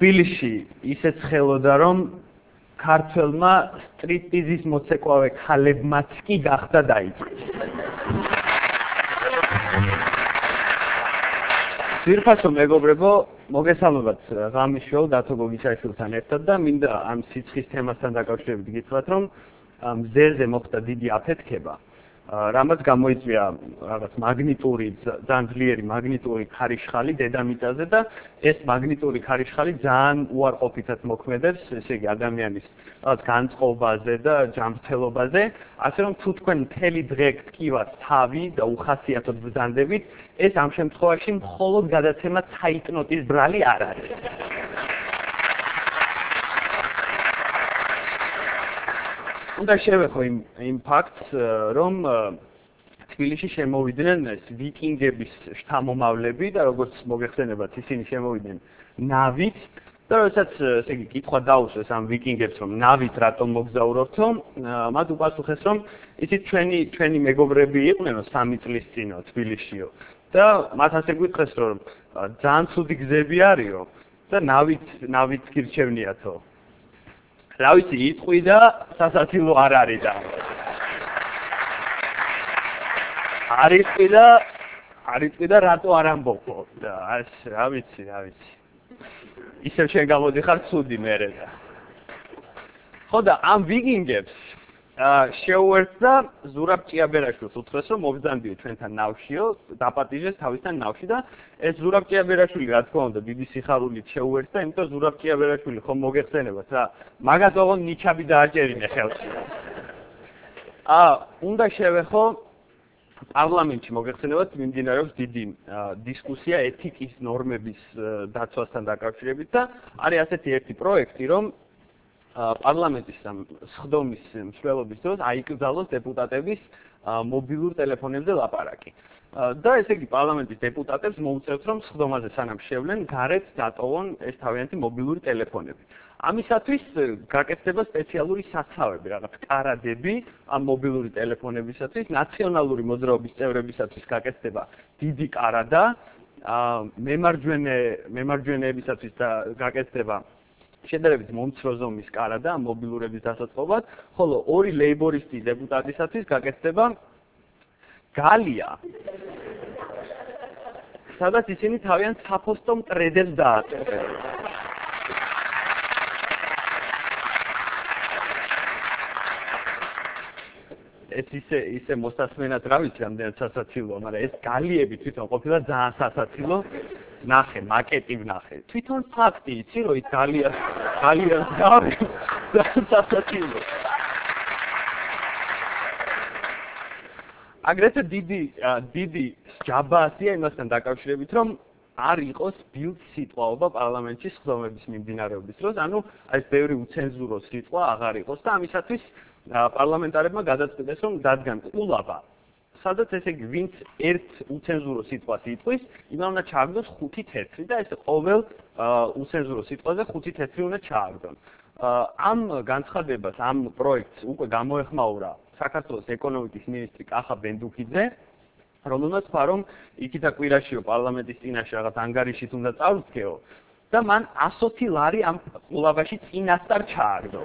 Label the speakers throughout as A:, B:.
A: თბილისში ისეც ხელოდა რომ ქართველმა სტრიპტიზის მოცეკვავე ქალებმაც კი გახდა დაიწყეს. ძვირფასო მეგობრებო, მოგესალმებათ ღამის-შოუ დათო გოგიჩაიშვილთან ერთად და მინდა ამ სიცხის თემასთან დაკავშირებით გითხრათ, რომ მზეზე მოხდა დიდი აფეთქება, რამაც გამოიწვია რაღაც მაგნიტური, ძალიან ძლიერი მაგნიტური ქარიშხალი დედამიწაზე და ეს მაგნიტური ქარიშხალი ძალიან უარყოფითად მოქმედებს, ესე იგი ადამიანის რაღაც განწყობაზე და ჯანმრთელობაზე, ასე რომ თუ თქვენ მთელი დღე გტკივათ თავი და უხასიათოდ ბრძანდებით, ეს ამ შემთხვევაში მხოლოდ გადაცემა ცაიტნოტის ბრალი არ არის. უნდა შევეხო იმ ფაქტს, რომ თბილისში შემოვიდნენ ვიკინგების შთამომავლები და როგორც მოგეხსენებათ, ისინი შემოვიდნენ ნავით და როდესაც ესე იგი კითხვა დაუსვეს ამ ვიკინგებს, რომ ნავით რატომ მოგზაურობთო, მათ უპასუხეს, რომ იცით ჩვენი მეგობრები იყვნენ 3 წლის წინო თბილისშიო და მათ ასე გვიტყეს, რომ ძალიან ცუდი გზები არისო და ნავით გირჩევნიათო. რა ვიცი, იტყვი და სასაცილო არ არის და არ იტყვი და რატო არ ამბობო და რა ვიცი ისევ შენ გამოდიხარ ცუდი მერე და ხო და ამ ვიკინგებს შეუერთდა ზურაბ ჭიაბერაშვილს უთხრეს, რომ მობრძანდიო ჩვენთან ნავშიო, დაპატიჟეს თავისთან ნავში და ეს ზურაბ ჭიაბერაშვილი რა თქმა უნდა დიდი სიხარულით შეუერთდა, იმიტომ ზურაბ ჭიაბერაშვილი ხომ მოგეხსენებათ რა, მაგას ოღონ ნიჩაბი დააჭერინე ხელში. უნდა შევეხო პარლამენტში მოგეხსენებათ მიმდინარეობს დიდი დისკუსია ეთიკის ნორმების დაცვასთან დაკავშირებით და არის ასეთი ერთი პროექტი, რომ პარლამენტის სხდომის მსვლელობის დროს აიკრძალოს დეპუტატების მობილურ ტელეფონებზე ლაპარაკი. და ესე იგი პარლამენტის დეპუტატებს მოუწევთ, რომ სხდომაზე სანამ შევლენ, გარეთ დატოვონ ეს თავიანთი მობილური ტელეფონები. ამისათვის გაკეთდება სპეციალური საცავები, რაღაც კარადები ამ მობილური ტელეფონებისათვის, ნაციონალური მოძრაობის წევრებისათვის გაკეთდება დიდი კარადა, მემარჯვენეებისათვის და გაკეთდება შედარებით მომცრო ზომის კარადა ამ მობილურების დასაწყობად, ხოლო 2 ლეიბორისტი დეპუტატისათვის გაკეთდება გალია, სადაც ისინი თავიანთ საფოსტო მტრედებს დააწევენ. ეს ისე მოსასმენად რა ვიცი, რამდენად სასაცილოა, მაგრამ ეს გალიები თვითონ ყოფილა ძალიან სასაცილო. ნახე, მაკეტი ვნახე. თვითონ ფაქტი იცი, რომ ის გალიას გავი სასაცილო. აგრეთვე დიდი ჯაბასია იმასთან დაკავშირებით, რომ არ იყოს ბილდ სიტყვაობა პარლამენტში სხდომების მიმდინარეობის დროს, ანუ ეს ბევრი უცენზურო სიტყვა აღარ იყოს და ამისათვის პარლამენტარებმა გადაწყვიტეს, რომ დადგან ყულაბა, სადაც ესე იგი ვინც ერთ უცენზურო სიტყვას იტყვის, იმან უნდა ჩააგდოს 5 თეთრი და ეს ყოველ უცენზურო სიტყვაზე 5 თეთრი უნდა ჩააგდონ. ამ განცხადებას, ამ პროექტს უკვე გამოეხმაურა საქართველოს ეკონომიკის მინისტრი კახა ბენდუქიძე, რომელმაც თქვა, რომ იქითა კვირაშიო პარლამენტის წინაშე რაღაც ანგარიშით უნდა წავდგეო და მან 120 ლარი ამ ყულაბაში წინასწარ ჩააგდო.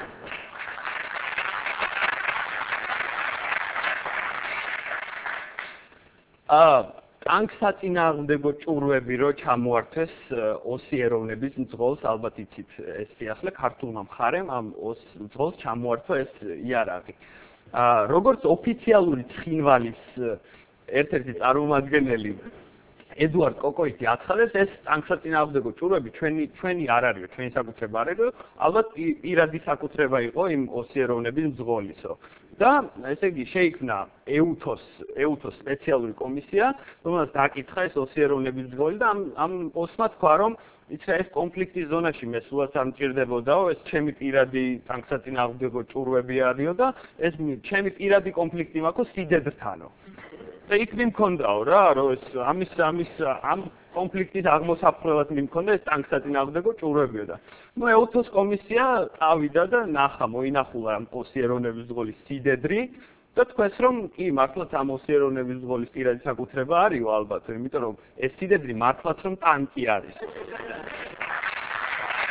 A: ტანკსაწინააღმდეგო ჭურვები რო ჩამოართვეს ოსი ეროვნების მძღოლს, ალბათ იცით ეს სიახლე ქართულმა მხარემ ამ ოს მძღოლს ჩამოართვა ეს იარაღი. როგორც ოფიციალური ცხინვალის ერთ-ერთი წარმომადგენელი ედუარდ კოკოიტი აცხადებს, ეს ტანკსაწინააღმდეგო ჭურვები ჩვენი არ არისო, ჩვენი საკუთრება არ იყო, ალბათ პირადი საკუთრება იყო იმ ოსი ეროვნების მძღოლისო. და ესე იგი შეიქმნა ეუთოს სპეციალური კომისია, რომელსაც დაკითხა ეს ოსი ეროვნების მძღოლი და ამ ოსმა თქვა, რომ იცი ეს კონფლიქტის ზონაში მე სულაც არ მჭირდებოდაო, ეს ჩემი პირადი ტანკსაწინააღმდეგო ჭურვები არისო და ეს ჩემი პირადი კონფლიქტი მაქვს სიდედრთანო. და იქ მიმქონდაო რა, რომ ეს ამ კონფლიქტის აღმოსაფხვრელად მიმქონდა ეს ტანკსაწინააღმდეგო ჭურვებიო და ნუ ეუთოს კომისია წავიდა და მოინახულა ამ ოსი ეროვნების მძღოლის სიდედრი და თქვენს რომ კი მართლაც ამ ოსი ეროვნების მძღოლის პირადი საკუთრება არისო ალბათ, იმიტომ რომ ეს სიდედრი მართლაც რომ ტანკი არის.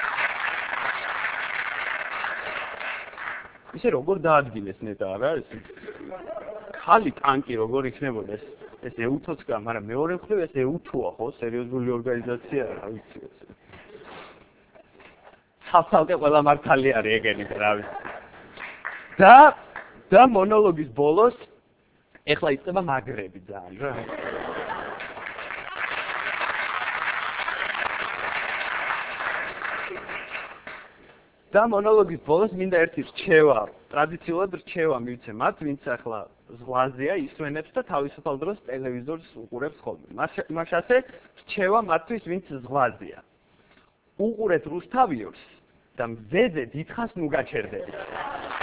A: ისე როგორ დაადგინეს ნეტა რა ეს ხალი ტანკი როგორ იქნებოდა ეს ეუთოცკა, მაგრამ მეორე მხრივ ეს ეუთოა ხო, სერიოზული ორგანიზაცია რა ვიცი ეს. ხალხალკე ყველა მართალი არის ეგენი რა ვიცი. და მონოლოგის ბოლოს ეხლა იწყება მაგრები ძალიან რა. და მონოლოგის ბოლოს მინდა ერთი რჩევა, ტრადიციულად რჩევა მივცე მათ, ვინც ახლა ზღვაზეა, ისვენებს და თავისუფალ დროს ტელევიზორს უყურებს ხოლმე. მაშასე რჩევა მათთვის, ვინც ზღვაზეა. უყურეთ რუსთავიორს და მზეზე დიდხანს ნუ გაჩერდებით.